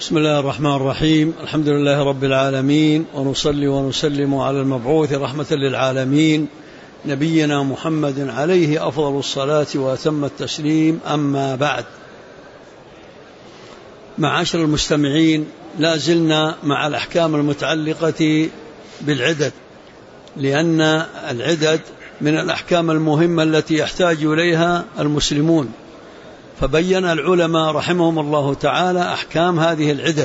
بسم الله الرحمن الرحيم. الحمد لله رب العالمين، ونصلي ونسلم على المبعوث رحمة للعالمين نبينا محمد عليه أفضل الصلاة وأتم التسليم. أما بعد، معاشر المستمعين، لا زلنا مع الأحكام المتعلقة بالعدد، لأن العدد من الأحكام المهمة التي يحتاج إليها المسلمون. فبين العلماء رحمهم الله تعالى أحكام هذه العدد،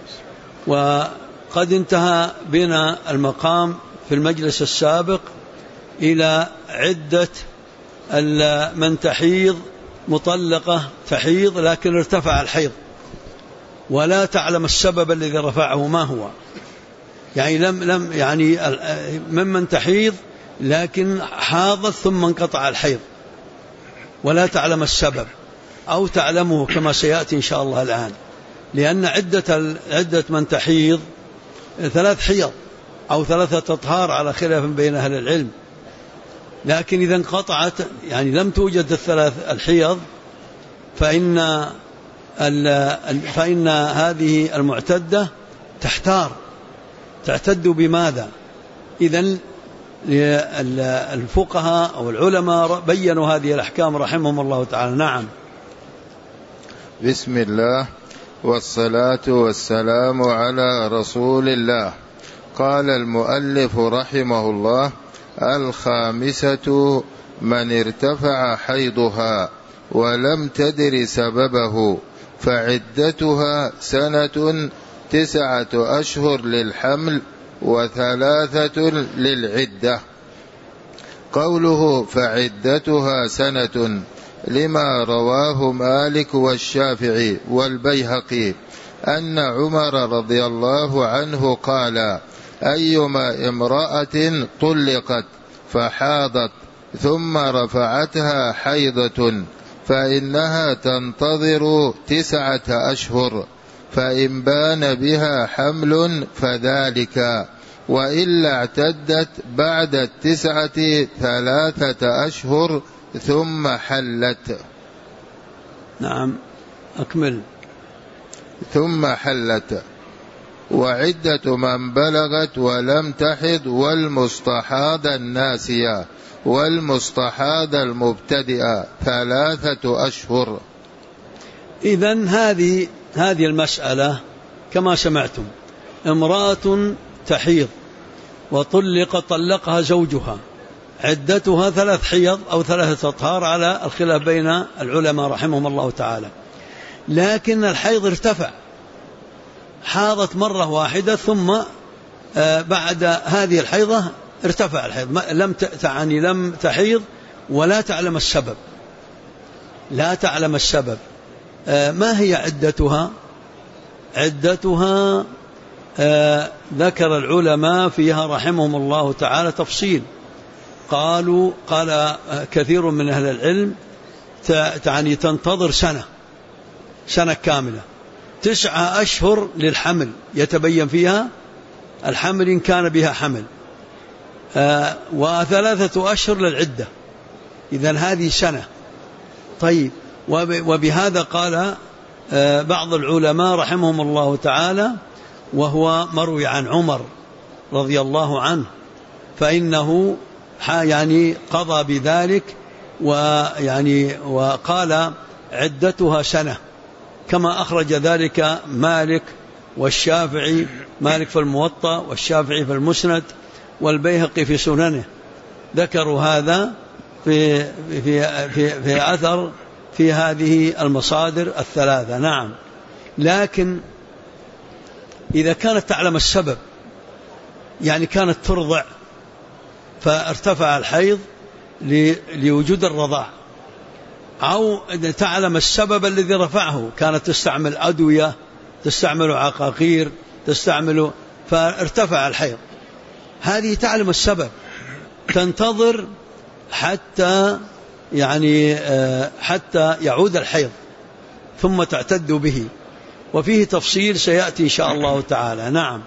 وقد انتهى بنا المقام في المجلس السابق إلى عدة من تحيض، مطلقة تحيض لكن ارتفع الحيض ولا تعلم السبب الذي رفعه ما هو، يعني لم يعني ممن تحيض لكن حاضت ثم انقطع الحيض ولا تعلم السبب، أو تعلمه كما سيأتي إن شاء الله الآن. لأن عدة من تحيض 3 حيض أو 3 أطهار على خلاف بين أهل العلم، لكن إذا انقطعت يعني لم توجد 3 الحيض فإن هذه المعتدة تحتار تعتد بماذا. إذن الفقهاء أو العلماء بينوا هذه الأحكام رحمهم الله تعالى. نعم. بسم الله والصلاة والسلام على رسول الله. قال المؤلف رحمه الله: الخامسة من ارتفع حيضها ولم تدر سببه فعدتها 1 9 أشهر للحمل و3 للعدة. قوله فعدتها 1 لما رواه مالك والشافعي والبيهقي أن عمر رضي الله عنه قال: أيما امرأة طلقت فحاضت ثم رفعتها حيضة فإنها تنتظر 9 أشهر، فإن بان بها حمل فذلك، وإلا اعتدت بعد 9 3 أشهر ثم حلت. نعم، أكمل. ثم حلت. وعدة من بلغت ولم تحض والمستحاض الناسية والمستحاض المبتدئة 3 أشهر. إذن هذه المسألة كما سمعتم: امرأة تحيض طلقها زوجها، عدتها 3 حيض أو 3 أطهار على الخلاف بين العلماء رحمهم الله تعالى، لكن الحيض ارتفع، حاضت مرة واحدة ثم بعد هذه الحيضة ارتفع الحيض، لم تحيض ولا تعلم السبب، لا تعلم السبب. ما هي عدتها؟ عدتها ذكر العلماء فيها رحمهم الله تعالى تفصيل. قال كثير من أهل العلم تعني تنتظر سنة كاملة، 9 أشهر للحمل يتبين فيها الحمل إن كان بها حمل، و3 أشهر للعدة. إذن هذه سنة. طيب، وبهذا قال بعض العلماء رحمهم الله تعالى، وهو مروي عن عمر رضي الله عنه، فإنه يعني قضى بذلك، وقال عدتها 1 كما أخرج ذلك مالك والشافعي، مالك في الموطأ والشافعي في المسند والبيهقي في سننه، ذكروا هذا في أثر في هذه المصادر 3. نعم. لكن إذا كانت تعلم السبب، يعني كانت ترضع فارتفع الحيض لوجود الرضاع، أو تعلم السبب الذي رفعه، كانت تستعمل أدوية، تستعمل عقاقير، فارتفع الحيض، هذه تعلم السبب، تنتظر حتى يعود الحيض ثم تعتد به، وفيه تفصيل سيأتي إن شاء الله تعالى. نعم.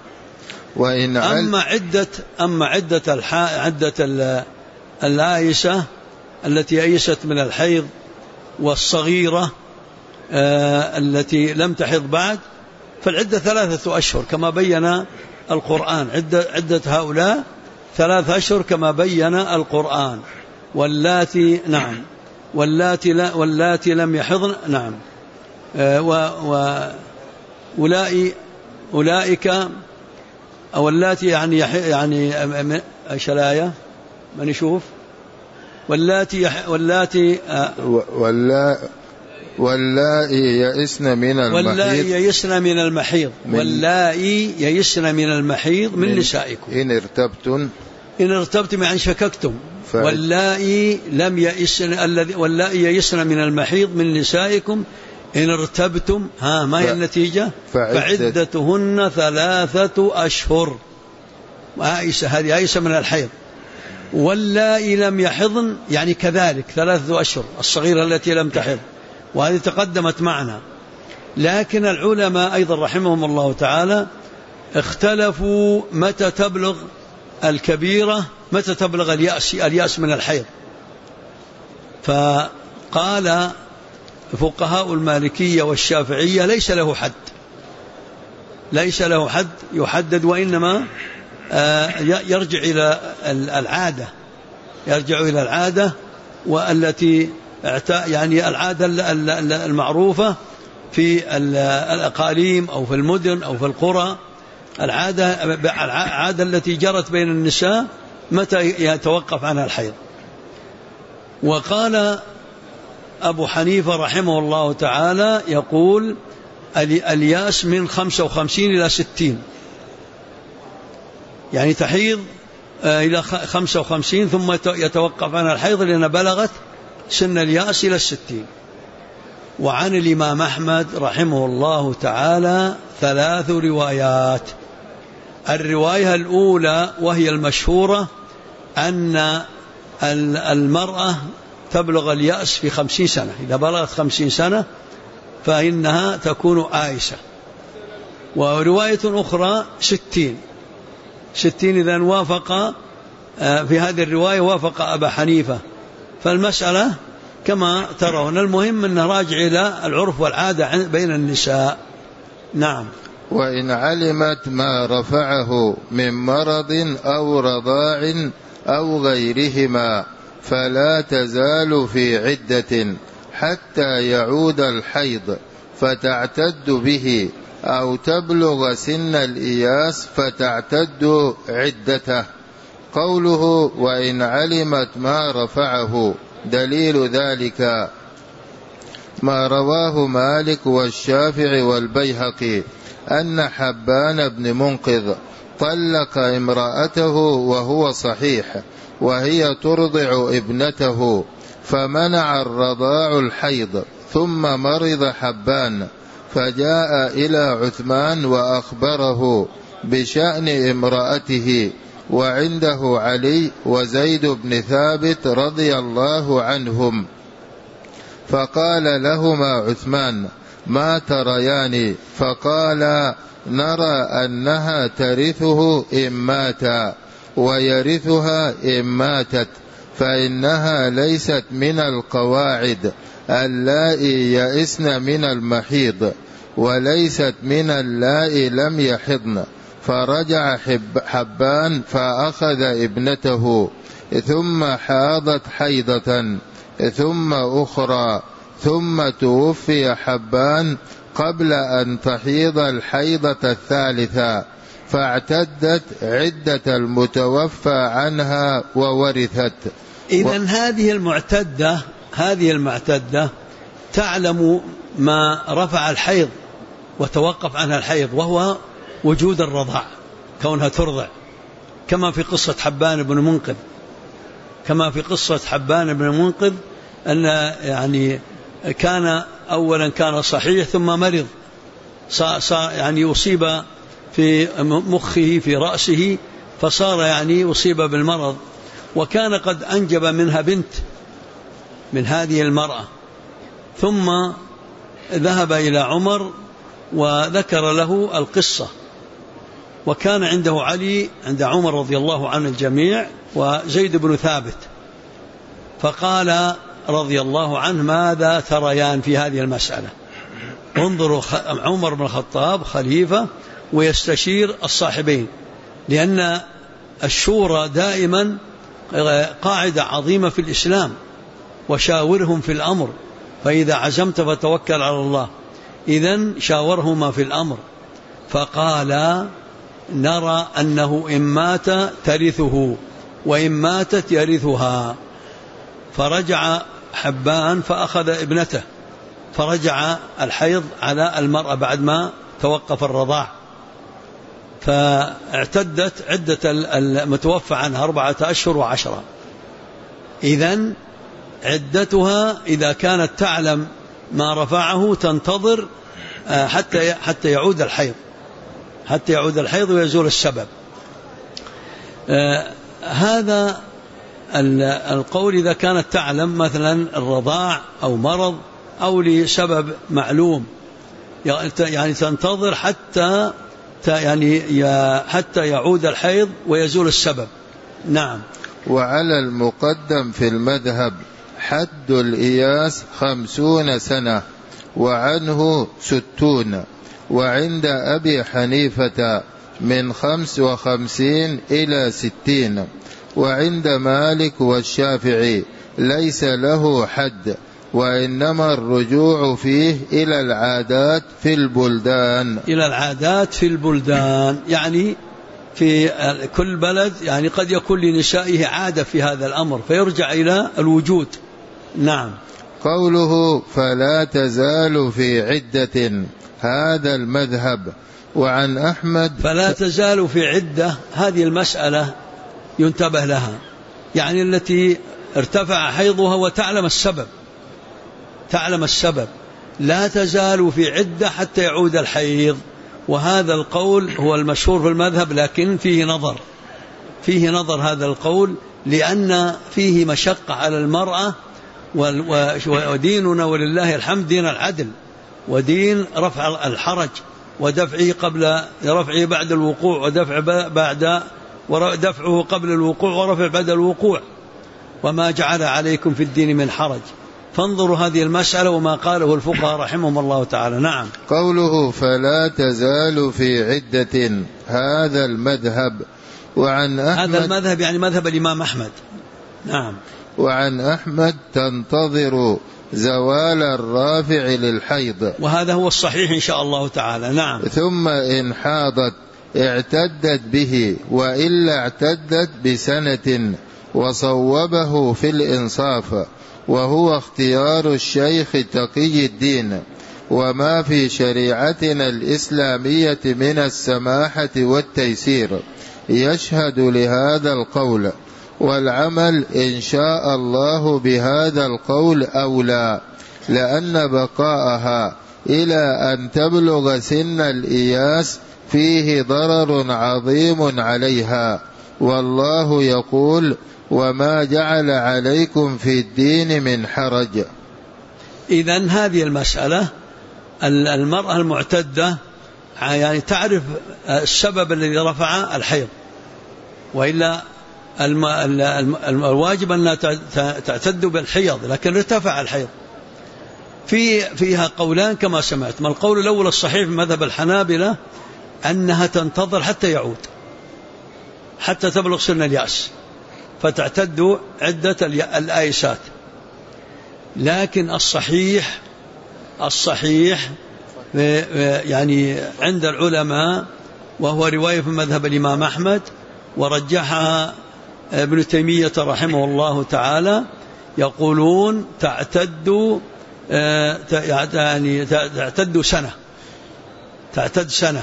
أما عدة الآيسة التي أيست من الحيض والصغيرة التي لم تحض بعد، فالعدة 3 أشهر كما بين القرآن، عدة هؤلاء 3 أشهر كما بين القرآن. واللاتي نعم واللاتي لم يحضن نعم أولئك أو اللاتي يعني ايش الآية من يشوف واللاتي يئسن من المحيض واللائي يئسن من المحيض من نسائكم إن ارتبتم يعني شككتم. واللائي لم يئسن واللائي يئسن من المحيض من نسائكم إن ارتبتم ما هي النتيجة؟ فعدتهن 3 أشهر. هذه عائشة من الحيض. واللائي لم يحضن يعني كذلك 3 أشهر، الصغيرة التي لم تحض، وهذه تقدمت معنا. لكن العلماء أيضا رحمهم الله تعالى اختلفوا متى تبلغ الكبيرة، متى تبلغ اليأس من الحيض. فقال فقهاء المالكية والشافعية ليس له حد يحدد، وإنما يرجع إلى العادة والتي يعني العادة المعروفة في الأقاليم أو في المدن أو في القرى، العادة التي جرت بين النساء متى يتوقف عنها الحيض. وقال أبو حنيفة رحمه الله تعالى يقول الياس من 55 إلى 60، يعني تحيض إلى 55 ثم يتوقف عنها الحيض لأن بلغت سن الياس إلى 60. وعن الإمام أحمد رحمه الله تعالى 3 روايات. الرواية الأولى وهي المشهورة أن المرأة تبلغ اليأس في 50 سنة، إذا بلغت 50 سنة فإنها تكون آيسة. ورواية أخرى 60 إذن وافق في هذه الرواية وافق أبا حنيفة. فالمسألة كما ترون، المهم أنه راجع إلى العرف والعادة بين النساء. نعم. وإن علمت ما رفعه من مرض أو رضاع أو غيرهما فلا تزال في عدة حتى يعود الحيض فتعتد به، أو تبلغ سن الإياس فتعتد عدته. قوله وإن علمت ما رفعه دليل ذلك ما رواه مالك والشافعي والبيهقي أن حبان بن منقذ طلق امرأته وهو صحيح وهي ترضع ابنته، فمنع الرضاع الحيض، ثم مرض حبان فجاء إلى عثمان وأخبره بشأن امرأته، وعنده علي وزيد بن ثابت رضي الله عنهم، فقال لهما عثمان ما تريان؟ فقال نرى أنها ترثه إن مات ويرثها إن ماتت، فإنها ليست من القواعد اللائي يئسن من المحيض، وليست من اللائي لم يحضن. فرجع حبان فأخذ ابنته، ثم حاضت حيضة ثم أخرى، ثم توفي حبان قبل أن تحيض الحيضة الثالثة، فاعتدت عدة المتوفى عنها وورثت. إذن هذه المعتدة تعلم ما رفع الحيض وتوقف عنها الحيض، وهو وجود الرضاع، كونها ترضع، كما في قصة حبان بن منقذ أن يعني كان أولا كان صحيح ثم مرض، يعني أصيب في مخه في رأسه، فصار يعني أصيب بالمرض، وكان قد أنجب منها بنت من هذه المرأة. ثم ذهب إلى عمر وذكر له القصة، وكان عنده علي عند عمر رضي الله عن الجميع وزيد بن ثابت، فقال رضي الله عنه ماذا تريان في هذه المسألة؟ انظروا عمر بن الخطاب خليفة ويستشير الصاحبين، لأن الشورى دائما قاعدة عظيمة في الإسلام، وشاورهم في الأمر، فإذا عزمت فتوكل على الله. إذن شاورهما في الأمر، فقال نرى أنه إن مات ترثه وإن ماتت يرثها. فرجع حبان فأخذ ابنته، فرجع الحيض على المرأة بعد ما توقف الرضاع، فاعتدت عدة المتوفى عنها 4 أشهر و10. إذن عدتها إذا كانت تعلم ما رفعه تنتظر حتى يعود الحيض، حتى يعود الحيض ويزول السبب. هذا القول إذا كانت تعلم مثلا الرضاع أو مرض أو لسبب معلوم، يعني تنتظر حتى يعود الحيض ويزول السبب. نعم. وعلى المقدم في المذهب حد الإياس 50 سنة وعنه 60، وعند أبي حنيفة من 55 إلى 60، وعند مالك والشافعي ليس له حد، وإنما الرجوع فيه إلى العادات في البلدان. إلى العادات في البلدان، يعني في كل بلد يعني قد يكون لنسائه عادة في هذا الأمر فيرجع إلى الوجود. نعم. قوله فلا تزال في عدة، هذا المذهب. وعن أحمد فلا تزال في عدة، هذه المسألة ينتبه لها، يعني التي ارتفع حيضها وتعلم السبب، تعلم السبب، لا تزال في عدة حتى يعود الحيض. وهذا القول هو المشهور في المذهب، لكن فيه نظر هذا القول، لأن فيه مشقة على المرأة، وديننا ولله الحمد دين العدل، ودين رفع الحرج ودفعه قبل رفعه بعد الوقوع، ودفعه قبل الوقوع ورفع بعد الوقوع، وما جعل عليكم في الدين من حرج. فانظروا هذه المسألة وما قاله الفقهاء رحمهم الله تعالى. نعم. قوله فلا تزال في عدة، هذا المذهب. وعن أحمد، هذا المذهب يعني مذهب الإمام أحمد. نعم. وعن أحمد تنتظر زوال الرافع للحيض، وهذا هو الصحيح إن شاء الله تعالى. نعم. ثم إن حاضت اعتدت به، وإلا اعتدت بسنة، وصوبه في الإنصاف، وهو اختيار الشيخ تقي الدين، وما في شريعتنا الإسلامية من السماحة والتيسير يشهد لهذا القول، والعمل إن شاء الله بهذا القول أولى، لأن بقاءها إلى أن تبلغ سن الإياس فيه ضرر عظيم عليها، والله يقول وما جعل عليكم في الدين من حرج. إذن هذه المسألة، المرأة المعتدة يعني تعرف السبب الذي رفع الحيض، وإلا الواجب أن تعتد بالحيض، لكن ارتفع الحيض. فيها قولان كما سمعت. ما القول الأول الصحيح في مذهب الحنابلة أنها تنتظر حتى يعود، حتى تبلغ سن اليأس، فتعتد عدة الآيسات. لكن الصحيح يعني عند العلماء، وهو رواية في مذهب الإمام أحمد ورجحها ابن تيمية رحمه الله تعالى، يقولون تعتد سنة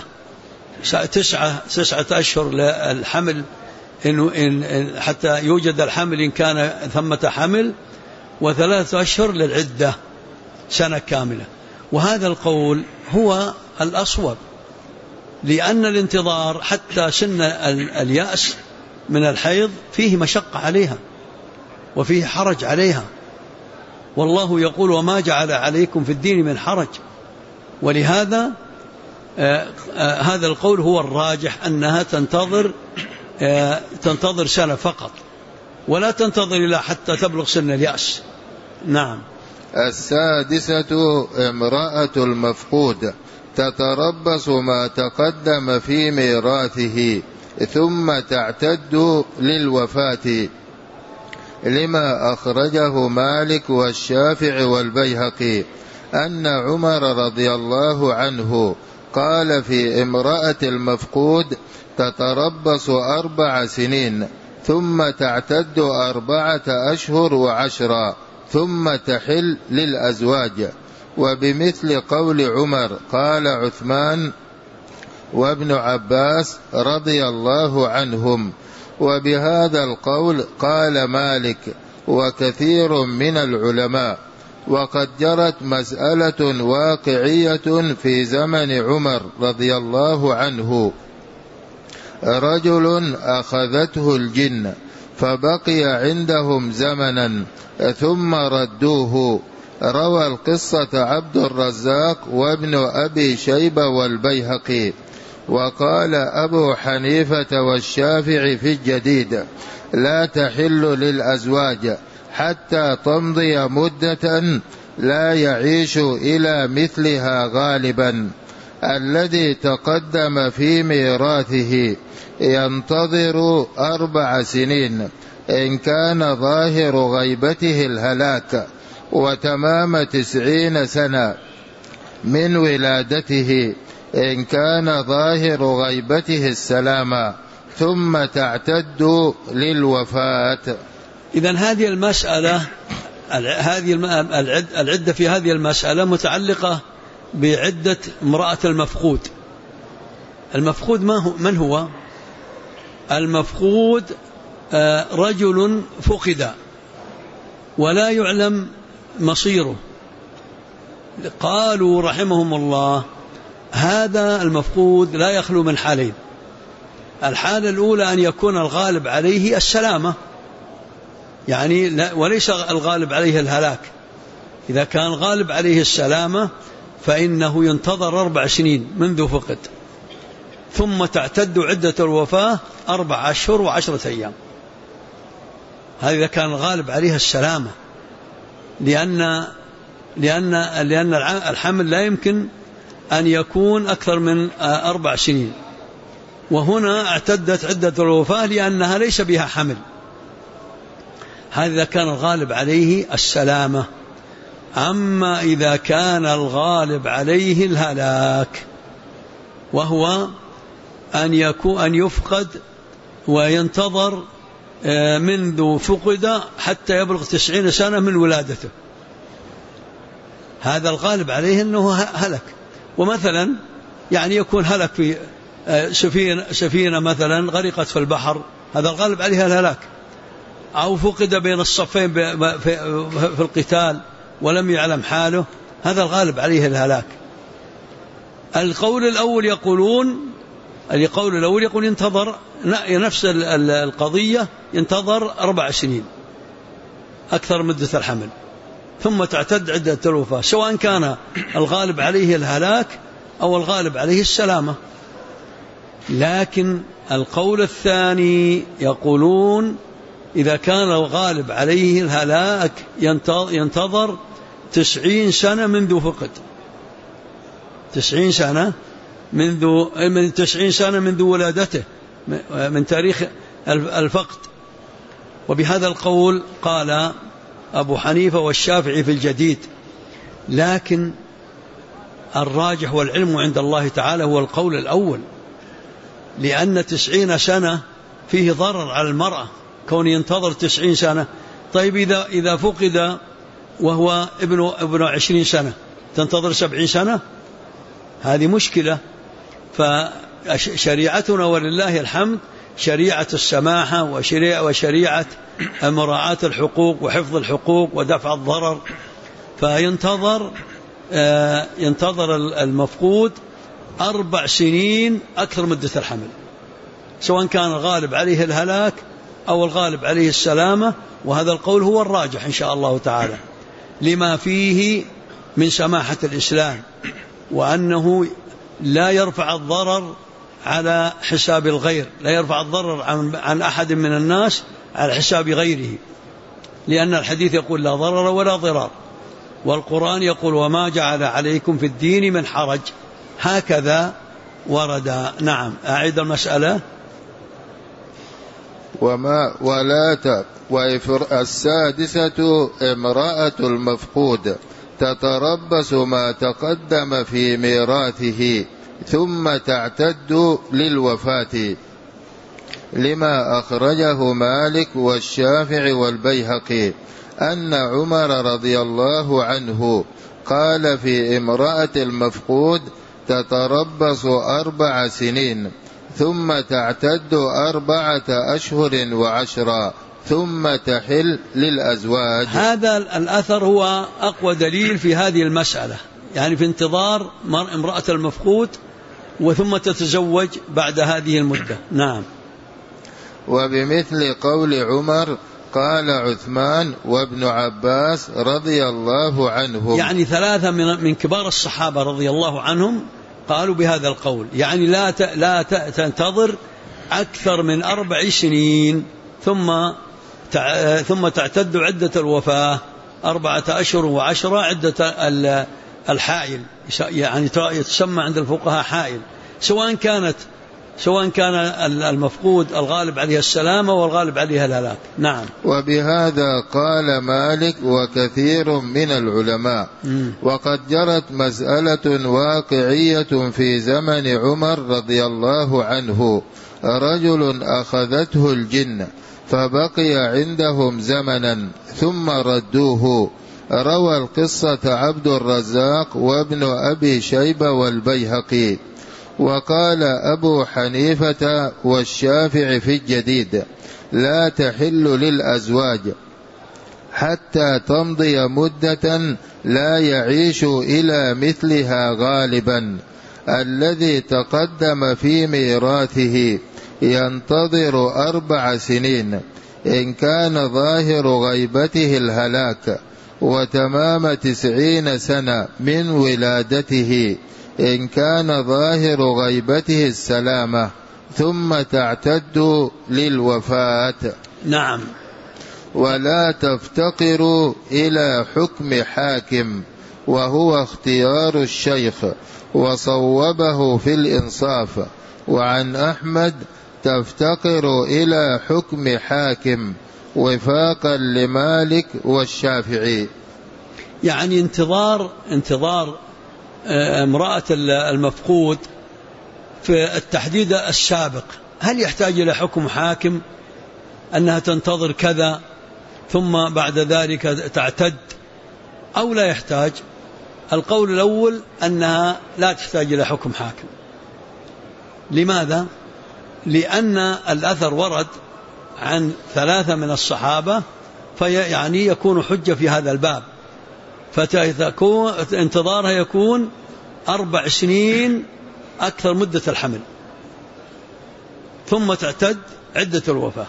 9 أشهر للحمل، إن حتى يوجد الحمل إن كان ثمة حمل، و3 أشهر للعدة، سنة كاملة. وهذا القول هو الأصوب، لأن الانتظار حتى سن اليأس من الحيض فيه مشقة عليها وفيه حرج عليها، والله يقول وما جعل عليكم في الدين من حرج. ولهذا هذا القول هو الراجح، أنها تنتظر سنة فقط، ولا تنتظر إلى حتى تبلغ سن اليأس. نعم. السادسة امرأة المفقود تتربص ما تقدم في ميراثه ثم تعتد للوفاة، لما أخرجه مالك والشافعي والبيهقي أن عمر رضي الله عنه قال في امرأة المفقود تتربص 4 سنين ثم تعتد 4 أشهر و10 ثم تحل للأزواج. وبمثل قول عمر قال عثمان وابن عباس رضي الله عنهم. وبهذا القول قال مالك وكثير من العلماء. وقد جرت مسألة واقعية في زمن عمر رضي الله عنه، رجل أخذته الجن فبقي عندهم زمنا ثم ردوه. روى القصة عبد الرزاق وابن أبي شيبة والبيهقي. وقال أبو حنيفة والشافعي في الجديد لا تحل للأزواج حتى تمضي مدة لا يعيش إلى مثلها غالبا. الذي تقدم في ميراثه ينتظر 4 سنين إن كان ظاهر غيبته الهلاك، وتمام 90 سنة من ولادته إن كان ظاهر غيبته السلامة، ثم تعتد للوفاة. إذن هذه المسألة، العدة في هذه المسألة متعلقة بعدة امرأة المفقود. المفقود من هو؟ المفقود رجل فقد ولا يعلم مصيره. قالوا رحمهم الله هذا المفقود لا يخلو من حالين. الحالة الأولى أن يكون الغالب عليه السلامة، يعني وليس الغالب عليه الهلاك. إذا كان غالب عليه السلامة فإنه ينتظر 4 سنين منذ فقد، ثم تعتد عدة الوفاة 4 أشهر و10 أيام. هذا إذا كان الغالب عليها السلامة، لأن الحمل لا يمكن أن يكون أكثر من 4 سنين. وهنا اعتدت عدة الوفاة لأنها ليس بها حمل. هذا إذا كان الغالب عليه السلامة. أما إذا كان الغالب عليه الهلاك، وهو أن يفقد وينتظر منذ فقد حتى يبلغ 90 سنة من ولادته، هذا الغالب عليه أنه هلك. ومثلا يعني يكون هلك في سفينة مثلا غرقت في البحر، هذا الغالب عليها الهلاك. أو فقد بين الصفين في القتال ولم يعلم حاله، هذا الغالب عليه الهلاك. القول الأول يقول ينتظر نفس القضية، ينتظر 4 سنين أكثر مدة الحمل، ثم تعتد عدة الوفاة، سواء كان الغالب عليه الهلاك أو الغالب عليه السلامة. لكن القول الثاني يقولون إذا كان الغالب عليه الهلاك ينتظر 90 سنة منذ فقد، 90 سنة من 90 سنة منذ ولادته، من تاريخ الفقد. وبهذا القول قال أبو حنيفة والشافعي في الجديد. لكن الراجح والعلم عند الله تعالى هو القول الأول، لأن 90 سنة فيه ضرر على المرأة كون ينتظر 90 سنة. طيب إذا فقد وهو ابن 20 سنة تنتظر 70 سنة، هذه مشكلة. فشريعتنا ولله الحمد شريعة السماحة وشريعة مراعاة الحقوق وحفظ الحقوق ودفع الضرر. فينتظر المفقود 4 سنين أكثر مدة الحمل، سواء كان الغالب عليه الهلاك أو الغالب عليه السلامة. وهذا القول هو الراجح إن شاء الله تعالى، لما فيه من سماحة الإسلام، وأنه لا يرفع الضرر على حساب الغير، لا يرفع الضرر عن أحد من الناس على حساب غيره، لأن الحديث يقول لا ضرر ولا ضرار. والقرآن يقول وما جعل عليكم في الدين من حرج، هكذا ورد. نعم، أعيد المسألة. السادسة امرأة المفقود تتربص ما تقدم في ميراثه ثم تعتد للوفاة، لما أخرجه مالك والشافعي والبيهقي أن عمر رضي الله عنه قال في امرأة المفقود تتربص 4 سنين ثم تعتد 4 أشهر و10 ثم تحل للأزواج. هذا الأثر هو أقوى دليل في هذه المسألة، يعني في انتظار امرأة المفقود وثم تتزوج بعد هذه المدة. نعم. وبمثل قول عمر قال عثمان وابن عباس رضي الله عنهم، يعني 3 من كبار الصحابة رضي الله عنهم قالوا بهذا القول، يعني لا تنتظر أكثر من 4 سنين ثم تعتد عدة الوفاة 4 أشهر و10 عدة الحائل، يعني تسمى عند الفقهاء حائل، سواء كان المفقود الغالب عليه السلامة والغالب عليها الهلاك. نعم. وبهذا قال مالك وكثير من العلماء. وقد جرت مسألة واقعية في زمن عمر رضي الله عنه، رجل أخذته الجن فبقي عندهم زمنا ثم ردوه. روى القصة عبد الرزاق وابن أبي شيبة والبيهقي. وقال أبو حنيفة والشافعي في الجديد لا تحل للأزواج حتى تمضي مدة لا يعيش إلى مثلها غالبا. الذي تقدم في ميراثه ينتظر 4 سنين إن كان ظاهر غيبته الهلاك، وتمام 90 سنة من ولادته إن كان ظاهر غيبته السلامة، ثم تعتد للوفاة. نعم. ولا تفتقر إلى حكم حاكم، وهو اختيار الشيخ وصوبه في الإنصاف. وعن أحمد تفتقر إلى حكم حاكم وفاقا لمالك والشافعي. يعني انتظار امرأة المفقود في التحديد السابق، هل يحتاج إلى حكم حاكم أنها تنتظر كذا ثم بعد ذلك تعتد أو لا يحتاج؟ القول الأول أنها لا تحتاج إلى حكم حاكم. لماذا؟ لأن الأثر ورد عن 3 من الصحابة، فيعني يكون حجة في هذا الباب، فتكون انتظارها يكون 4 سنين أكثر مدة الحمل، ثم تعتد عدة الوفاة.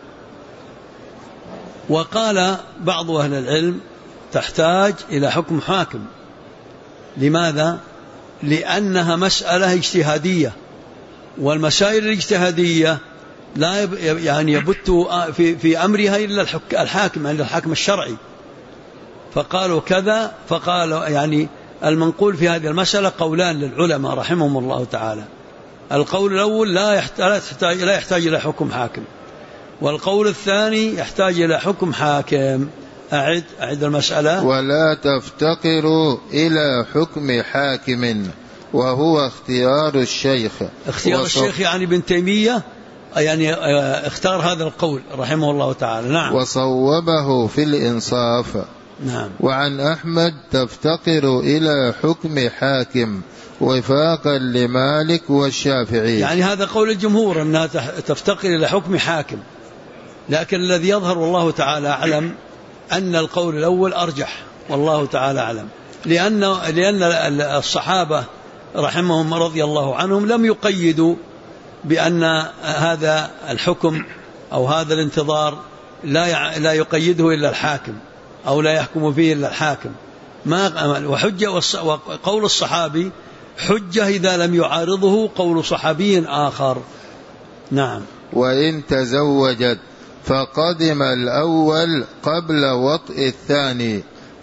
وقال بعض أهل العلم تحتاج إلى حكم حاكم. لماذا؟ لأنها مسألة اجتهادية، والمسائل الاجتهادية لا يعني يبت في أمرها إلا الحاكم، عند الحاكم الشرعي. فقالوا كذا، فقالوا يعني المنقول في هذه المسألة قولان للعلماء رحمهم الله تعالى. القول الأول لا يحتاج إلى حكم حاكم، والقول الثاني يحتاج إلى حكم حاكم. أعد المسألة. ولا تفتقر إلى حكم حاكم، وهو اختيار الشيخ. اختيار الشيخ يعني ابن تيمية، يعني اختار هذا القول رحمه الله تعالى. نعم. وصوبه في الإنصاف. نعم. وعن أحمد تفتقر إلى حكم حاكم وفاقا لمالك والشافعي. يعني هذا قول الجمهور أنها تفتقر إلى حكم حاكم، لكن الذي يظهر والله تعالى أعلم أن القول الأول أرجح والله تعالى أعلم، لأن الصحابة رحمهم رضي الله عنهم لم يقيدوا بأن هذا الحكم أو هذا الانتظار لا يقيده إلا الحاكم أو لا يحكم فيه إلا الحاكم. وحجة وقول الصحابي حجة إذا لم يعارضه قول صحابي آخر. نعم. وإن تزوجت فقدم الأول قبل وطء الثاني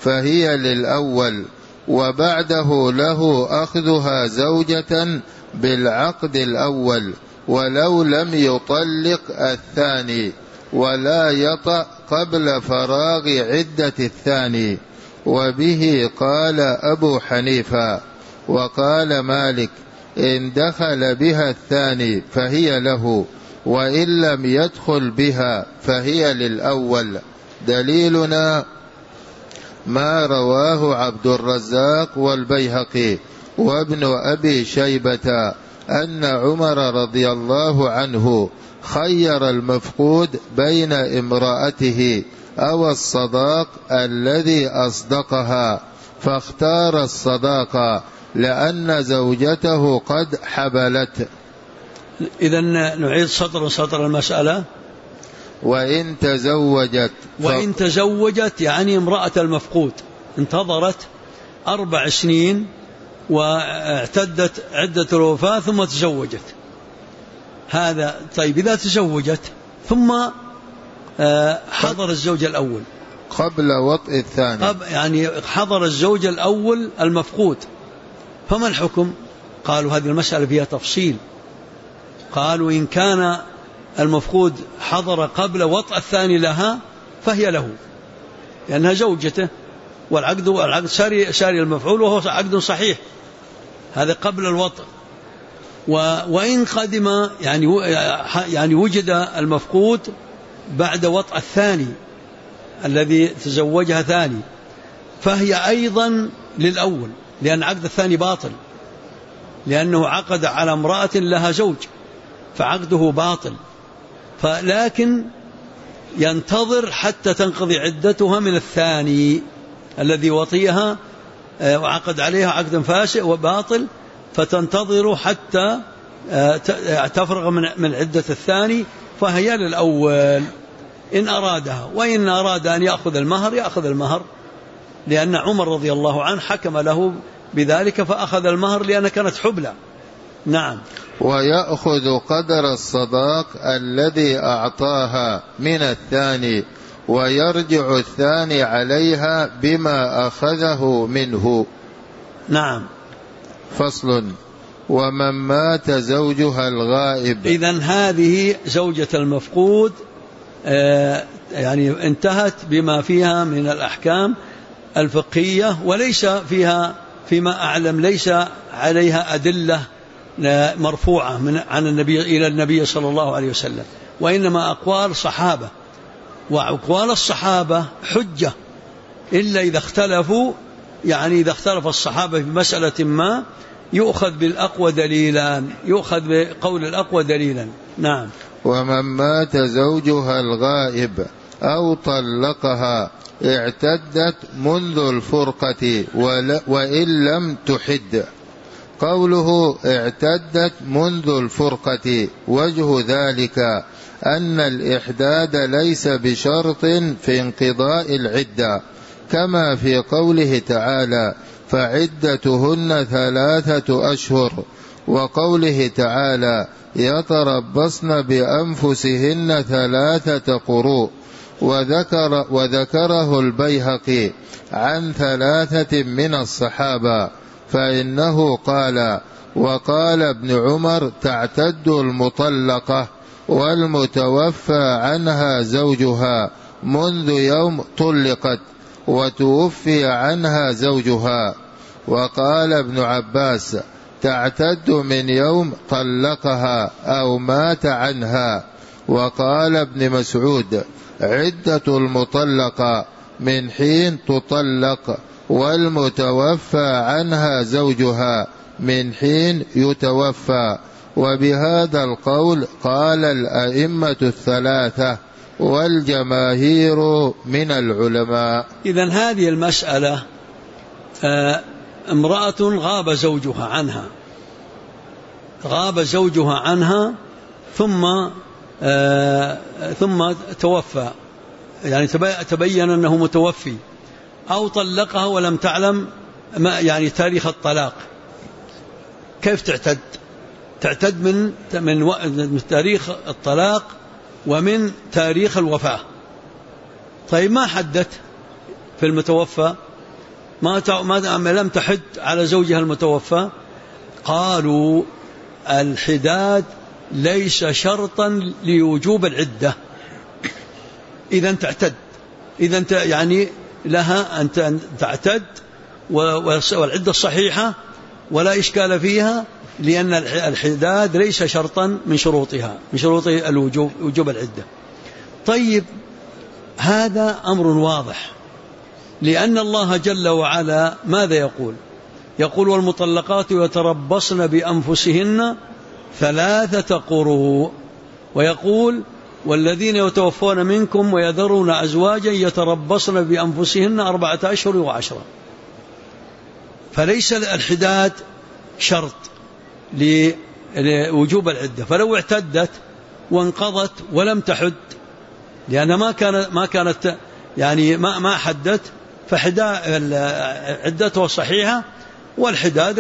فهي للأول، وبعده له أخذها زوجة بالعقد الأول ولو لم يطلق الثاني، ولا يطأ قبل فراغ عدة الثاني. وبه قال أبو حنيفة. وقال مالك: إن دخل بها الثاني فهي له، وإن لم يدخل بها فهي للأول. دليلنا ما رواه عبد الرزاق والبيهقي وابن أبي شيبة أن عمر رضي الله عنه خير المفقود بين امرأته أو الصداق الذي أصدقها، فاختار الصداق لأن زوجته قد حبلت. إذن نعيد سطر المسألة. وإن تزوجت يعني امرأة المفقود انتظرت 4 سنين واعتدت عدة الوفاة ثم تزوجت. هذا طيب. إذا تزوجت ثم حضر الزوج الأول قبل وطء الثاني، يعني حضر الزوج الأول المفقود، فما الحكم؟ قالوا هذه المسألة فيها تفصيل. قالوا إن كان المفقود حضر قبل وطء الثاني لها فهي له، لأنها زوجته، والعقد ساري المفعول وهو عقد صحيح، هذا قبل الوطء. وإن قدم يعني وجد المفقود بعد وطء الثاني الذي تزوجها ثاني، فهي أيضا للأول، لأن عقد الثاني باطل، لأنه عقد على امرأة لها زوج فعقده باطل. لكن ينتظر حتى تنقضي عدتها من الثاني الذي وطيها وعقد عليها عقد فاسد وباطل، فتنتظر حتى تفرغ من عدة الثاني، فهي للأول إن أرادها. وإن أراد أن يأخذ المهر، لأن عمر رضي الله عنه حكم له بذلك فأخذ المهر لأنها كانت حبلى. نعم. ويأخذ قدر الصداق الذي أعطاها من الثاني، ويرجع الثاني عليها بما أخذه منه. نعم. فصل: ومن مات زوجها الغائب. إذن هذه زوجة المفقود يعني انتهت بما فيها من الأحكام الفقهية، وليس فيها فيما أعلم ليس عليها أدلة مرفوعة عن النبي إلى النبي صلى الله عليه وسلم، وإنما أقوال صحابة، وأقوال الصحابة حجة إلا إذا اختلفوا، يعني إذا اختلف الصحابة في مسألة ما يؤخذ بالأقوى دليلا، يؤخذ بقول الأقوى دليلا. نعم. ومن مات زوجها الغائب أو طلقها اعتدت منذ الفرقة وإن لم تحد. قوله اعتدت منذ الفرقة وجه ذلك أن الإحداد ليس بشرط في انقضاء العدة، كما في قوله تعالى: فعدتهن 3 أشهر، وقوله تعالى: يتربصن بأنفسهن 3 قروء. وذكره البيهقي عن 3 من الصحابة، فإنه قال: وقال ابن عمر: تعتد المطلقة والمتوفى عنها زوجها منذ يوم طلقت وتوفي عنها زوجها. وقال ابن عباس: تعتد من يوم طلقها أو مات عنها. وقال ابن مسعود: عدة المطلقة من حين تطلق، والمتوفى عنها زوجها من حين يتوفى. وبهذا القول قال الأئمة 3 والجماهير من العلماء. إذن هذه المسألة امرأة غاب زوجها عنها ثم توفى، يعني تبين أنه متوفي، أو طلقها ولم تعلم يعني تاريخ الطلاق. كيف تعتد من تاريخ الطلاق ومن تاريخ الوفاة. طيب ما حدت في المتوفى ما لم تحد على زوجها المتوفى؟ قالوا الحداد ليس شرطا لوجوب العدة. إذا تعتد، إذا يعني لها أن تعتد والعدة الصحيحة ولا إشكال فيها، لأن الحداد ليس شرطا من شروطها، من شروط وجوب العدة. طيب، هذا أمر واضح، لأن الله جل وعلا ماذا يقول؟ يقول والمطلقات يتربصن بأنفسهن 3 قروء، ويقول والذين يتوفون منكم ويذرون أزواجا يتربصن بأنفسهن 4 أشهر و10. فليس الحداد شرط لوجوب العدة. فلو اعتدت وانقضت ولم تحد، لأن ما كانت يعني ما حدت، عدتها صحيحة، والحداد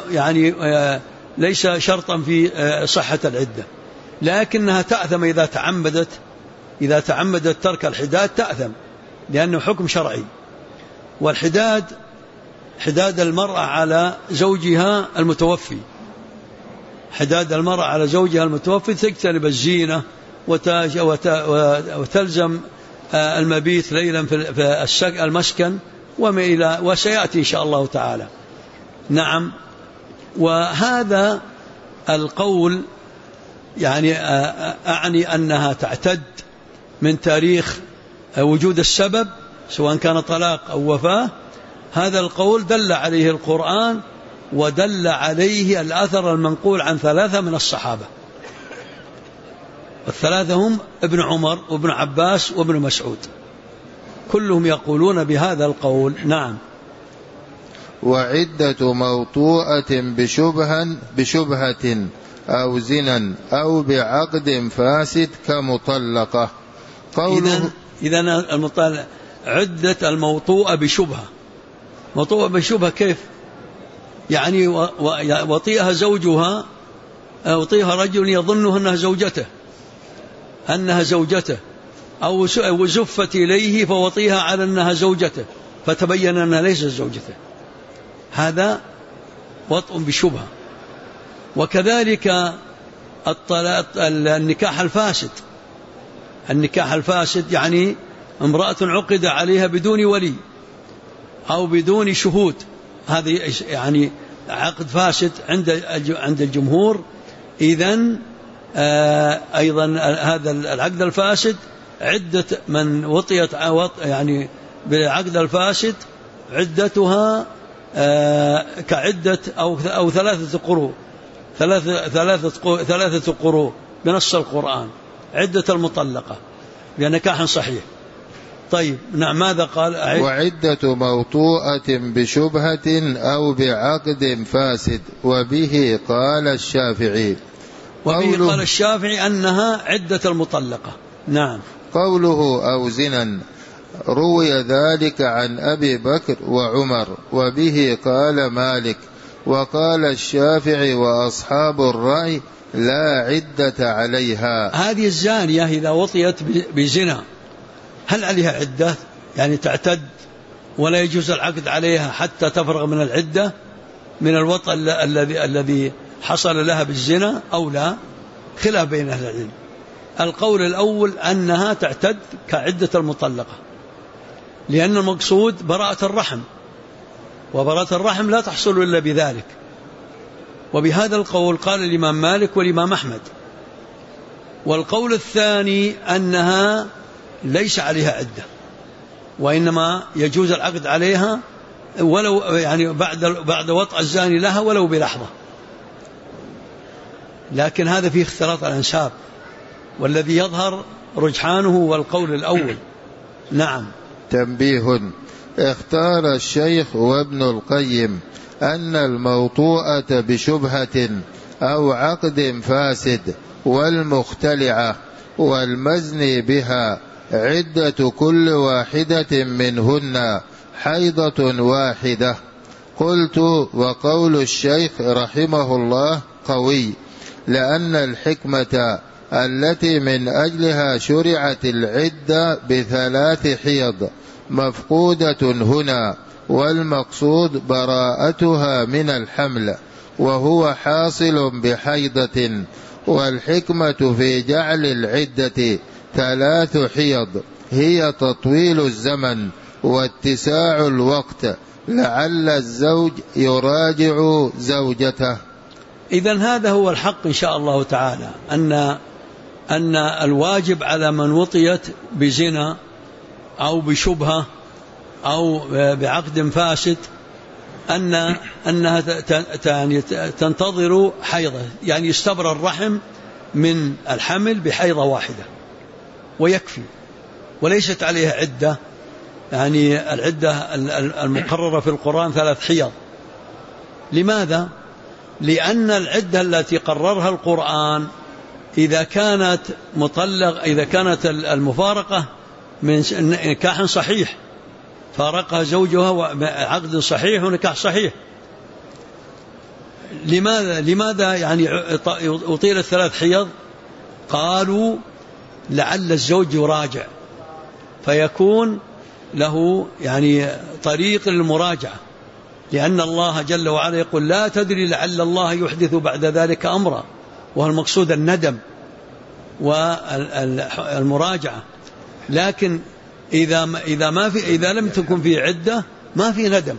ليس شرطا في صحة العدة، لكنها تأثم إذا تعمدت ترك الحداد تأثم، لأنه حكم شرعي. والحداد حداد المرأة على زوجها المتوفي، حداد المرأة على زوجها المتوفي تجتنب الزينة وتلزم المبيت ليلا في المسكن وسيأتي إن شاء الله تعالى. نعم. وهذا القول أعني أنها تعتد من تاريخ وجود السبب، سواء كان طلاق أو وفاة. هذا القول دل عليه القرآن ودل عليه الأثر المنقول عن 3 من الصحابة، والثلاثة هم ابن عمر وابن عباس وابن مسعود، كلهم يقولون بهذا القول. نعم. وعدة موطوءة بشبهة أو زنا أو بعقد فاسد كمطلقة. إذن عدة الموطوءة بشبهة. موطوءة بشبهة كيف؟ يعني وطيها زوجها، وطيها رجل يظنها أنها زوجته، أو زفت إليه فوطيها على أنها زوجته فتبين أنها ليست زوجته، هذا وطء بشبهة. وكذلك النكاح الفاسد يعني امرأة عقد عليها بدون ولي أو بدون شهود، هذه يعني عقد فاسد عند الجمهور. إذن أيضا هذا العقد الفاسد عدة من وطيت يعني بالعقد الفاسد عدتها كعدة أو 3 قروء، 3 قروء بنص القرآن، عدة المطلقة بنكاح صحيح. طيب، نعم. ماذا قال؟ وعدة موطوءة بشبهة أو بعقد فاسد، وبه قال الشافعي. أنها عدة المطلقة. نعم. قوله أو زنا روي ذلك عن أبي بكر وعمر، وبه قال مالك، وقال الشافعي وأصحاب الرأي لا عدة عليها. هذه الزانية إذا وطيت بزنا هل عليها عدة؟ يعني تعتد ولا يجوز العقد عليها حتى تفرغ من العدة من الوطأ الذي حصل لها بالزنا أو لا؟ خلاف بين أهل العلم. القول الأول أنها تعتد كعدة المطلقة، لأن المقصود براءة الرحم، وبراءة الرحم لا تحصل إلا بذلك. وبهذا القول قال الإمام مالك والإمام أحمد. والقول الثاني أنها ليس عليها عدة، وإنما يجوز العقد عليها ولو يعني بعد وطأ الزاني لها ولو بلحظة، لكن هذا فيه اختلاط الأنساب، والذي يظهر رجحانه والقول الأول. نعم. تنبيه: اختار الشيخ وابن القيم أن الموطوءة بشبهة أو عقد فاسد والمختلعة والمزني بها عدة كل واحدة منهن حيضة واحدة. قلت: وقول الشيخ رحمه الله قوي، لأن الحكمة التي من أجلها شرعت العدة ب3 حيض مفقودة هنا، والمقصود براءتها من الحمل، وهو حاصل بحيضة. والحكمة في جعل العدة 3 حيض هي تطويل الزمن واتساع الوقت، لعل الزوج يراجع زوجته. إذن هذا هو الحق إن شاء الله تعالى، أن الواجب على من وطيت بزنا أو بشبهة أو بعقد فاسد أنها تنتظر حيضة، يعني يستبرى الرحم من الحمل بحيضة واحدة ويكفي، وليست عليها عدة. يعني العدة المقررة في القرآن 3 حيض. لماذا؟ لأن العدة التي قررها القرآن إذا كانت المفارقة من نكاح صحيح، فارقها زوجها عقد صحيح ونكاح صحيح. لماذا يعني أطيل 3 حيض؟ قالوا لعل الزوج يراجع، فيكون له يعني طريق للمراجعة، لأن الله جل وعلا يقول لا تدري لعل الله يحدث بعد ذلك أمرا، وهو المقصود الندم والمراجعة. لكن إذا لم تكن في عدة ما في ندم،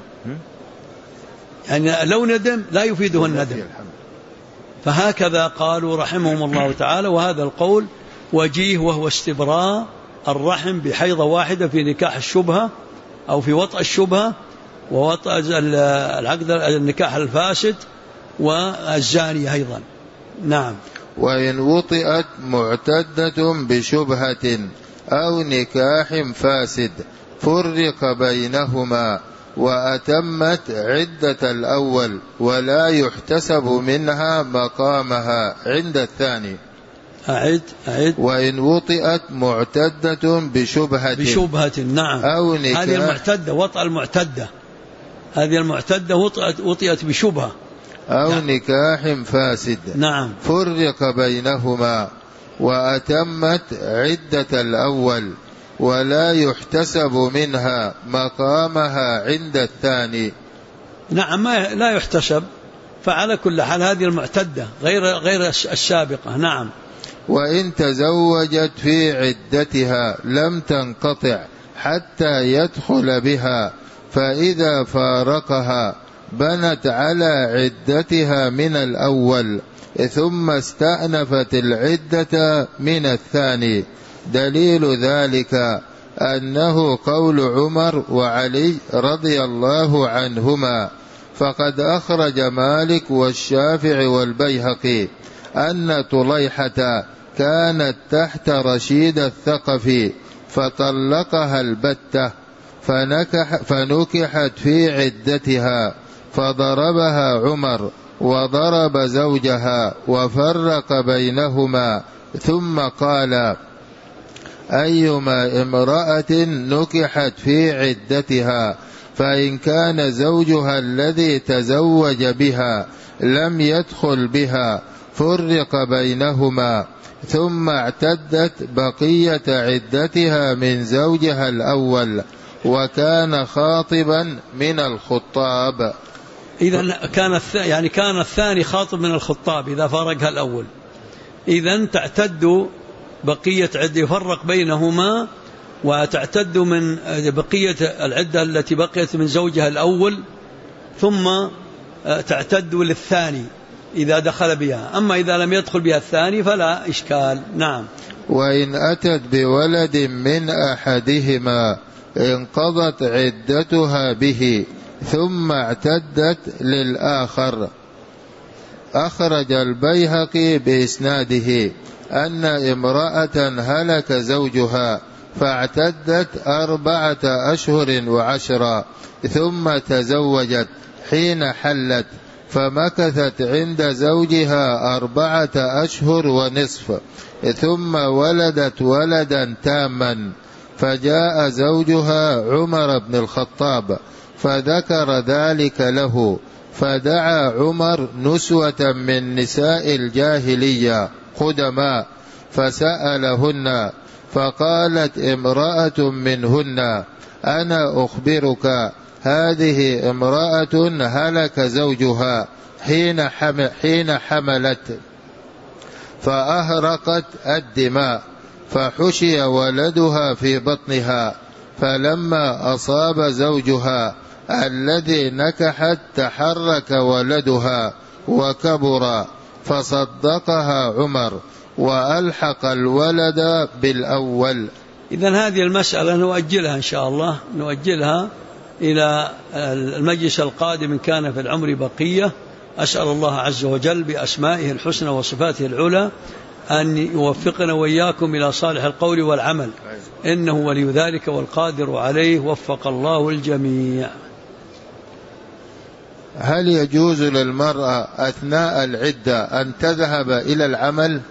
يعني لو ندم لا يفيده الندم. فهكذا قالوا رحمهم الله تعالى، وهذا القول وجيه، وهو استبراء الرحم بحيضة واحدة في نكاح الشبهة أو في وطأ الشبهة ووطأ العقد النكاح الفاسد والزانية أيضا. نعم. وإن وطئت معتدة بشبهة أو نكاح فاسد فرق بينهما وأتمت عدة الأول ولا يحتسب منها مقامها عند الثاني. أعد. وإن وطئت معتدة بشبهة نعم، أو نكاح، هذه المعتدة وطأ المعتدة، هذه المعتدة وطئت بشبهة أو نكاح فاسد. نعم. فرق بينهما وأتمت عدة الأول ولا يحتسب منها مقامها عند الثاني. نعم، لا يحتسب. فعلى كل حال هذه المعتدة غير السابقة. نعم. وإن تزوجت في عدتها لم تنقطع حتى يدخل بها، فإذا فارقها بنت على عدتها من الأول ثم استأنفت العدة من الثاني. دليل ذلك أنه قول عمر وعلي رضي الله عنهما. فقد أخرج مالك والشافعي والبيهقي أن طليحة كانت تحت رشيد الثقفي فطلقها البتة فنكحت في عدتها، فضربها عمر وضرب زوجها وفرق بينهما، ثم قال: أيما امرأة نكحت في عدتها فإن كان زوجها الذي تزوج بها لم يدخل بها فرق بينهما، ثم اعتدت بقية عدتها من زوجها الأول وكان خاطبا من الخطاب. إذن كان الثاني خاطب من الخطاب إذا فارقها الأول، إذن تعتد بقية عدة، يفرق بينهما وتعتد من بقية العدة التي بقيت من زوجها الأول، ثم تعتد للثاني إذا دخل بها. أما إذا لم يدخل بها الثاني فلا إشكال. نعم. وإن أتت بولد من أحدهما انقضت عدتها به ثم اعتدت للآخر. أخرج البيهقي بإسناده أن امرأة هلك زوجها فاعتدت 4 أشهر و10 ثم تزوجت حين حلت، فمكثت عند زوجها 4 أشهر ونصف ثم ولدت ولدا تاما، فجاء زوجها عمر بن الخطاب فذكر ذلك له، فدعا عمر نسوة من نساء الجاهلية قدماء فسألهن، فقالت امرأة منهن: أنا أخبرك هذه امرأة هلك زوجها حين حملت فأهرقت الدماء فحشي ولدها في بطنها، فلما أصاب زوجها الذي نكحت تحرك ولدها وكبر، فصدقها عمر وألحق الولد بالأول. إذن هذه المسألة نؤجلها إن شاء الله، نؤجلها إلى المجلس القادم إن كان في العمر بقية. أسأل الله عز وجل بأسمائه الحسنى وصفاته العلى أن يوفقنا وإياكم إلى صالح القول والعمل، إنه ولي ذلك والقادر عليه، وفق الله الجميع. هل يجوز للمرأة أثناء العدة أن تذهب إلى العمل؟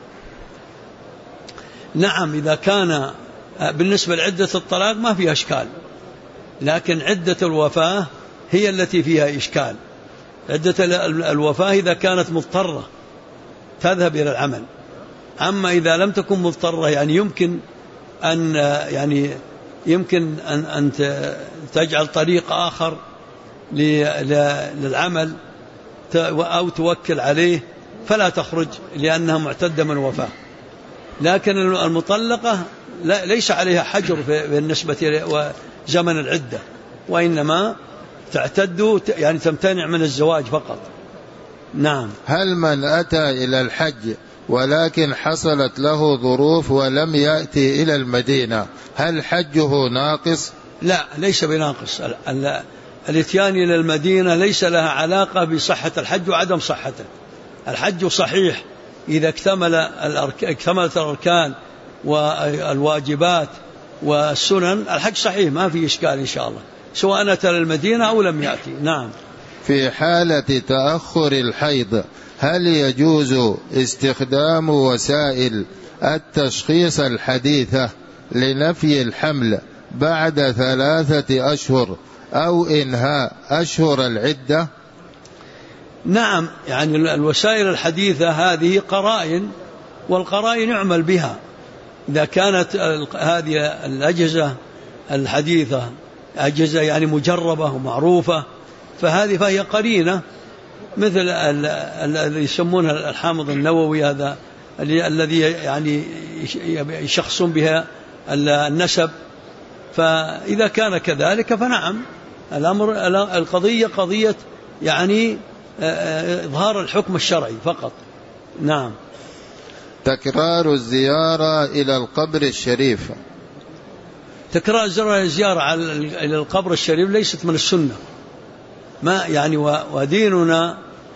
نعم، إذا كان بالنسبة لعدة الطلاق ما فيها إشكال، لكن عدة الوفاة هي التي فيها إشكال. عدة الوفاة إذا كانت مضطرة تذهب إلى العمل، أما إذا لم تكن مضطرة يعني يمكن أن تجعل طريق آخر للعمل أو توكل عليه فلا تخرج لأنها معتدة من وفاة. لكن المطلقة ليس عليها حجر بالنسبة لزمن العدة، وإنما تعتد يعني تمتنع من الزواج فقط. نعم. هل من أتى إلى الحج ولكن حصلت له ظروف ولم يأتي إلى المدينة هل حجه ناقص؟ لا، ليس بناقص. الاتيان إلى المدينة ليس لها علاقة بصحة الحج وعدم صحته. الحج صحيح إذا اكتملت الأركان والواجبات والسنن، الحج صحيح ما في إشكال إن شاء الله، سواء أتى للمدينة أو لم يأتي. نعم. في حالة تأخر الحيض هل يجوز استخدام وسائل التشخيص الحديثة لنفي الحمل بعد 3 أشهر أو إنهاء أشهر العدة؟ نعم، يعني الوسائل الحديثة هذه قرائن، والقرائن يعمل بها. إذا كانت هذه الأجهزة الحديثة أجهزة يعني مجربة ومعروفة فهي قرينة، مثل الذي يسمونه الحامض النووي، هذا الذي يعني يشخصون بها النسب. فإذا كان كذلك فنعم، القضية قضية يعني إظهار الحكم الشرعي فقط. نعم. تكرار الزيارة إلى القبر الشريف. تكرار الزيارة إلى القبر الشريف ليست من السنة، ما يعني وديننا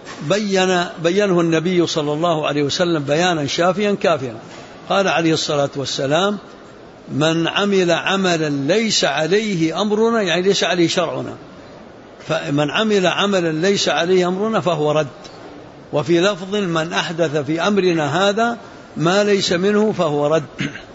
بينه النبي صلى الله عليه وسلم بيانا شافيا كافيا. قال عليه الصلاة والسلام: من عمل عملا ليس عليه أمرنا، يعني ليس عليه شرعنا، فمن عمل عملا ليس عليه أمرنا فهو رد. وفي لفظ: من أحدث في أمرنا هذا ما ليس منه فهو رد.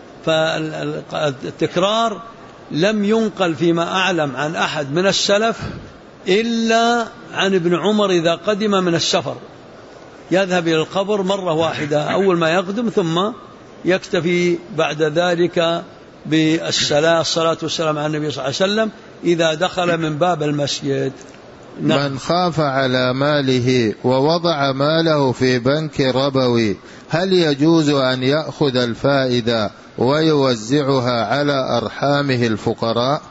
فالتكرار لم ينقل فيما أعلم عن أحد من السلف إلا عن ابن عمر، إذا قدم من السفر يذهب إلى القبر مرة واحدة أول ما يقدم، ثم يكتفي بعد ذلك بالصلاة والسلام على النبي صلى الله عليه وسلم إذا دخل من باب المسجد. من خاف على ماله ووضع ماله في بنك ربوي هل يجوز أن يأخذ الفائدة ويوزعها على أرحامه الفقراء؟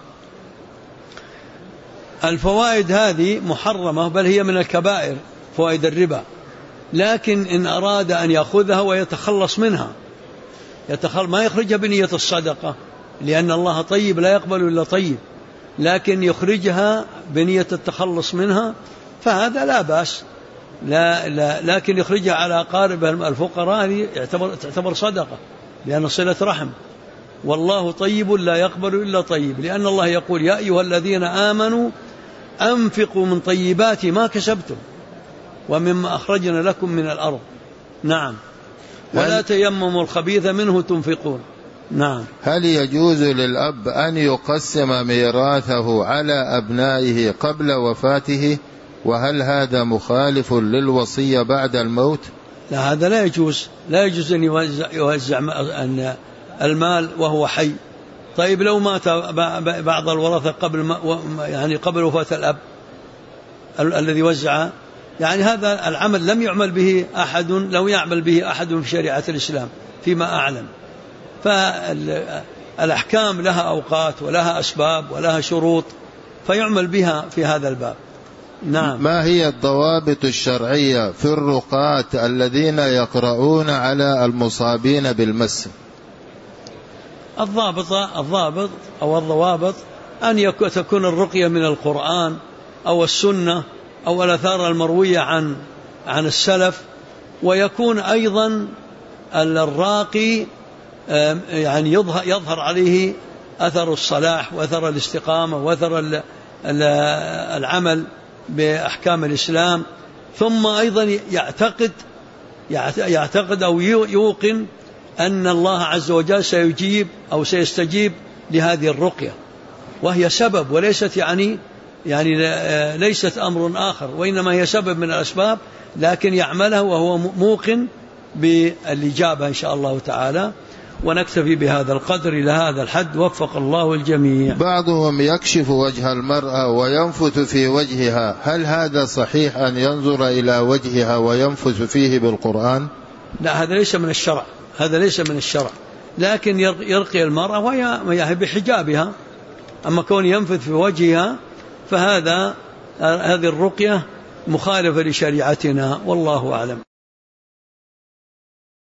الفوائد هذه محرمة، بل هي من الكبائر، فوائد الربا. لكن إن أراد أن يأخذها ويتخلص منها، ما يخرجها بنية الصدقة، لأن الله طيب لا يقبل إلا طيب، لكن يخرجها بنية التخلص منها فهذا لا بأس. لكن يخرجها على أقاربه الفقراء هذه تعتبر صدقة، لأن صلة رحم، والله طيب لا يقبل إلا طيب، لأن الله يقول: يا أيها الذين آمنوا أنفقوا من طيبات ما كسبتم ومما أخرجنا لكم من الأرض. نعم. ولا تيمموا الخبيث منه تنفقون. نعم. هل يجوز للأب أن يقسم ميراثه على أبنائه قبل وفاته؟ وهل هذا مخالف للوصية بعد الموت؟ لا، هذا لا يجوز. لا يجوز أن يوزع المال وهو حي، طيب لو مات بعض الورثة قبل وفاة الأب الذي وزع، يعني هذا العمل لم يعمل به أحد في شريعة الإسلام فيما أعلم. فالأحكام لها أوقات ولها أسباب ولها شروط فيعمل بها في هذا الباب. نعم. ما هي الضوابط الشرعية في الرقاة الذين يقرؤون على المصابين بالمس؟ الضوابط أن تكون الرقية من القرآن أو السنة أو الآثار المروية عن السلف، ويكون أيضا الراقي يعني يظهر عليه أثر الصلاح وأثر الاستقامة وأثر العمل بأحكام الإسلام، ثم أيضا يعتقد أو يوقن أن الله عز وجل سيجيب أو سيستجيب لهذه الرقية، وهي سبب وليست يعني ليست أمر آخر، وإنما هي سبب من الأسباب، لكن يعملها وهو موقن بالإجابة إن شاء الله تعالى. ونكتفي بهذا القدر إلى هذا الحد، وفق الله الجميع. بعضهم يكشف وجه المرأة وينفث في وجهها، هل هذا صحيح أن ينظر إلى وجهها وينفث فيه بالقرآن؟ لا، هذا ليس من الشرع، لكن يرقي المرأة وهي بحجابها. أما كون ينفث في وجهها فهذه الرقية مخالفة لشريعتنا، والله أعلم.